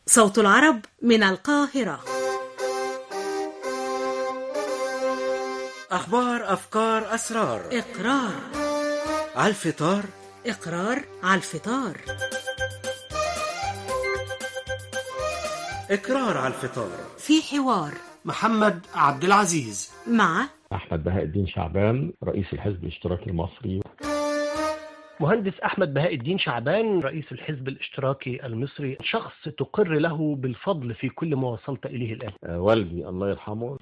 صوت العرب من القاهرة. أخبار، أفكار، أسرار. إقرار على الفطار. إقرار على الفطار. إقرار على الفطار. في حوار محمد عبد العزيز مع أحمد بهاء الدين شعبان رئيس الحزب الاشتراكي المصري. مهندس أحمد بهاء الدين شعبان رئيس الحزب الاشتراكي المصري، شخص تقر له بالفضل في كل ما وصلت إليه الآن. والدي الله يرحمه.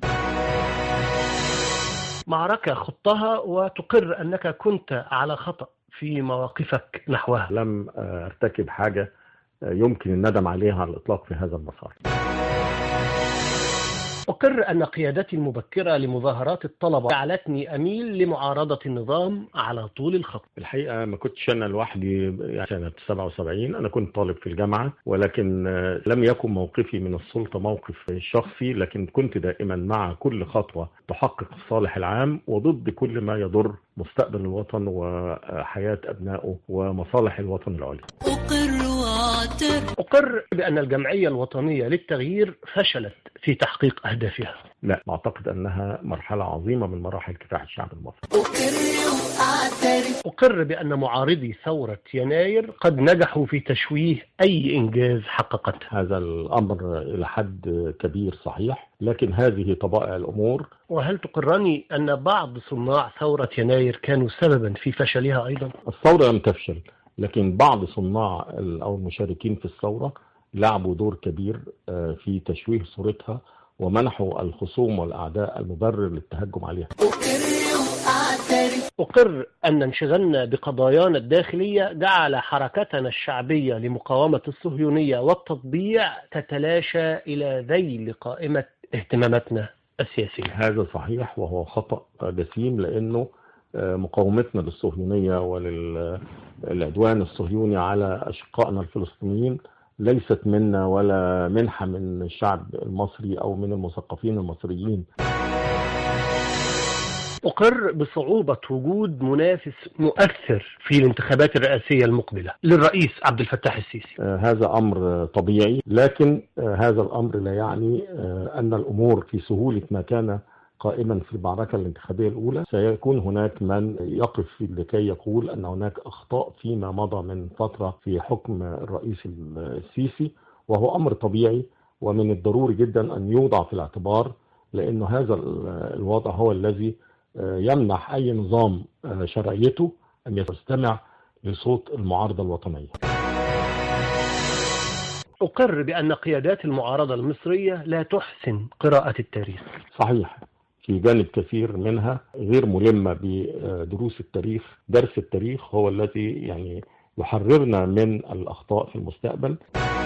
معركة خضتها وتقر أنك كنت على خطأ في مواقفك نحوها. لم ارتكب حاجة يمكن الندم عليها على الإطلاق في هذا المسار. أقر أن قيادتي المبكرة لمظاهرات الطلبة جعلتني أميل لمعارضة النظام على طول الخط. الحقيقة ما كنتش أنا لوحدي، يعني سنة 77 أنا كنت طالب في الجامعة، ولكن لم يكن موقفي من السلطة موقف شخصي، لكن كنت دائما مع كل خطوة تحقق الصالح العام وضد كل ما يضر مستقبل الوطن وحياة أبنائه ومصالح الوطن العليا. أقر بأن الجمعية الوطنية للتغيير فشلت في تحقيق أهدافها. لا، أعتقد أنها مرحلة عظيمة من مراحل كفاح الشعب المصري. أقر بأن معارضي ثورة يناير قد نجحوا في تشويه أي إنجاز حققته. هذا الأمر إلى حد كبير صحيح، لكن هذه طبائع الأمور. وهل تقرني أن بعض صناع ثورة يناير كانوا سببا في فشلها أيضا؟ الثورة لم تفشل، لكن بعض صناع أو المشاركين في الثورة لعبوا دور كبير في تشويه صورتها ومنحوا الخصوم والأعداء المبرر للتهجم عليها. أقر أن انشغالنا بقضايانا الداخلية جعل حركتنا الشعبية لمقاومة الصهيونية والتطبيع تتلاشى إلى ذيل قائمة اهتماماتنا السياسية. هذا صحيح وهو خطأ جسيم، لأنه مقاومتنا للصهيونية وللعدوان الصهيوني على أشقائنا الفلسطينيين ليست منا ولا منحة من الشعب المصري أو من المثقفين المصريين. أقر بصعوبة وجود منافس مؤثر في الانتخابات الرئاسية المقبلة للرئيس عبد الفتاح السيسي. هذا أمر طبيعي، لكن هذا الأمر لا يعني أن الأمور في سهولة ما كان قائما في المعركة الانتخابية الأولى. سيكون هناك من يقف لكي يقول أن هناك أخطاء فيما مضى من فترة في حكم الرئيس السيسي، وهو أمر طبيعي ومن الضروري جدا أن يوضع في الاعتبار، لأن هذا الوضع هو الذي يمنح أي نظام شرعيته أن يستمع لصوت المعارضة الوطنية. أقر بأن قيادات المعارضة المصرية لا تحسن قراءة التاريخ. صحيح، في جانب كثير منها غير ملمة بدروس التاريخ. درس التاريخ هو الذي يعني يحررنا من الأخطاء في المستقبل.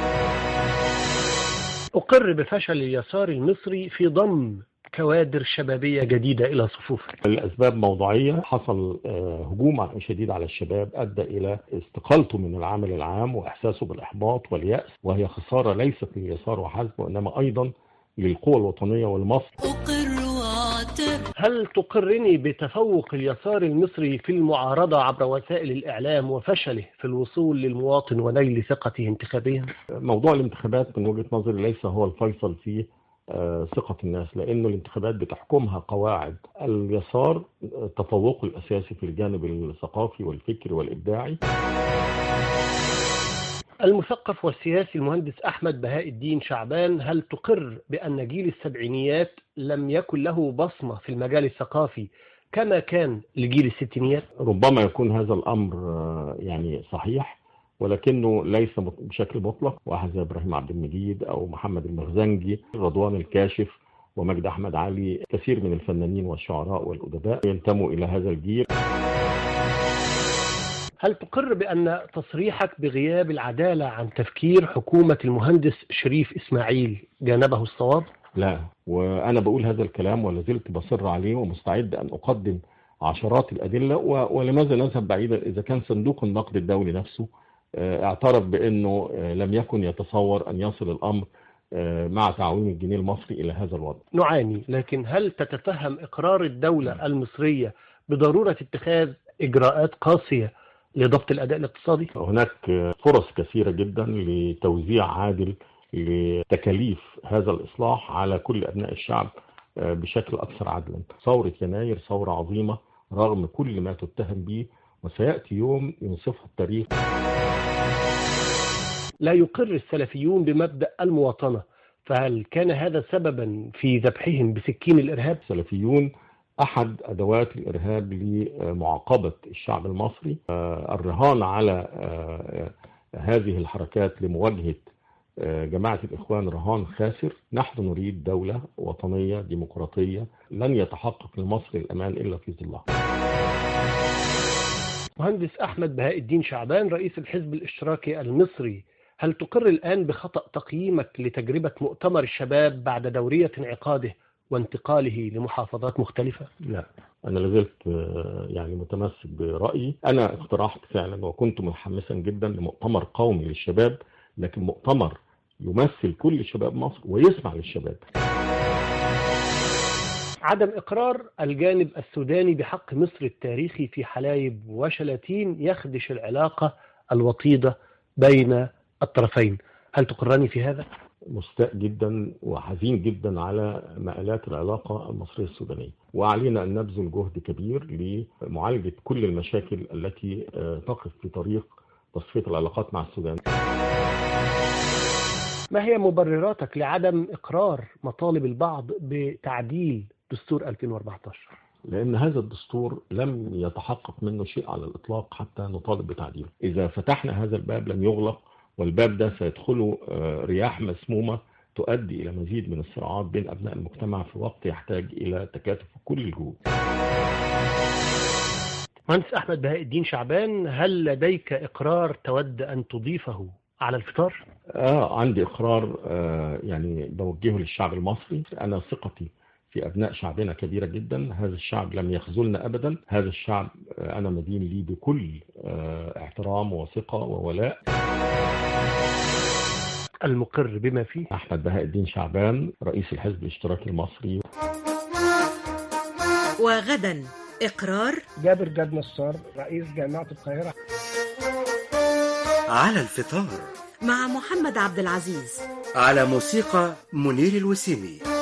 أقر بفشل اليسار المصري في ضم كوادر شبابية جديدة إلى صفوفه. الأسباب موضوعية، حصل هجوم شديد على الشباب أدى إلى استقالته من العمل العام وإحساسه بالإحباط واليأس، وهي خسارة ليست لليسار وحسب وإنما أيضا للقوى الوطنية والمصر. هل تقرني بتفوق اليسار المصري في المعارضة عبر وسائل الإعلام وفشله في الوصول للمواطن ونيل ثقته انتخابيا؟ موضوع الانتخابات من وجهة نظري ليس هو الفيصل في ثقة الناس، لأنه الانتخابات بتحكمها قواعد. اليسار تفوقه الأساسي في الجانب الثقافي والفكري والإبداعي. المثقف والسياسي المهندس أحمد بهاء الدين شعبان، هل تقر بأن جيل السبعينيات لم يكن له بصمة في المجال الثقافي كما كان لجيل الستينيات؟ ربما يكون هذا الأمر يعني صحيح، ولكنه ليس بشكل مطلق. واحد زي إبراهيم عبد المجيد أو محمد المرزنجي، رضوان الكاشف ومجد أحمد علي، كثير من الفنانين والشعراء والأدباء ينتموا إلى هذا الجيل. هل تقر بأن تصريحك بغياب العدالة عن تفكير حكومة المهندس شريف إسماعيل جانبه الصواب؟ لا، وأنا بقول هذا الكلام ولا زلت بصر عليه ومستعد أن أقدم عشرات الأدلة. ولماذا نذهب بعيدا إذا كان صندوق النقد الدولي نفسه اعترف بأنه لم يكن يتصور أن يصل الأمر مع تعويم الجنيه المصري إلى هذا الوضع. نعاني، لكن هل تتفهم إقرار الدولة المصرية بضرورة اتخاذ إجراءات قاسية لضبط الأداء الاقتصادي؟ هناك فرص كثيرة جدا لتوزيع عادل لتكاليف هذا الإصلاح على كل أبناء الشعب بشكل أكثر عدلا. ثورة يناير ثورة عظيمة رغم كل ما تتهم به، وسيأتي يوم ينصفه التاريخ. لا يقر السلفيون بمبدأ المواطنة، فهل كان هذا سببا في ذبحهم بسكين الإرهاب؟ السلفيون أحد أدوات الإرهاب لمعاقبة الشعب المصري. الرهان على هذه الحركات لمواجهة جماعة الإخوان رهان خاسر. نحن نريد دولة وطنية ديمقراطية لن يتحقق لمصر الأمان إلا في ظلها. مهندس أحمد بهاء الدين شعبان رئيس الحزب الاشتراكي المصري، هل تقر الآن بخطأ تقييمك لتجربة مؤتمر الشباب بعد دورية انعقاده وانتقاله لمحافظات مختلفة؟ لا، أنا لازلت يعني متمسك برأيي. أنا اقترحت فعلا وكنت متحمسا جدا لمؤتمر قومي للشباب، لكن مؤتمر يمثل كل شباب مصر ويسمع للشباب. عدم إقرار الجانب السوداني بحق مصر التاريخي في حلايب وشلاتين يخدش العلاقة الوطيدة بين الطرفين، هل تقرني في هذا؟ مستاء جدا وحزين جدا على مآلات العلاقة المصرية السودانية، وعلينا أن نبذل جهد كبير لمعالجة كل المشاكل التي تقف في طريق تصفية العلاقات مع السودان. ما هي مبرراتك لعدم إقرار مطالب البعض بتعديل دستور 2014؟ لأن هذا الدستور لم يتحقق منه شيء على الإطلاق حتى نطالب بتعديله. إذا فتحنا هذا الباب لن يغلق، والباب ده سيدخله رياح مسمومة تؤدي إلى مزيد من الصراعات بين أبناء المجتمع في وقت يحتاج إلى تكاتف كل الجهود. مهندس أحمد بهاء الدين شعبان، هل لديك إقرار تود أن تضيفه على الفطار؟ عندي إقرار يعني بوجهه للشعب المصري. أنا ثقتي في أبناء شعبنا كبيرة جدا. هذا الشعب لم يخذلنا أبدا. هذا الشعب أنا مدين لي بكل احترام وثقة وولاء. المقر بما فيه أحمد بهاء الدين شعبان رئيس الحزب الاشتراكي المصري. وغدا إقرار جابر جاد نصار رئيس جامعة القاهرة. على الفطار مع محمد عبد العزيز، على موسيقى منير الوسيمي.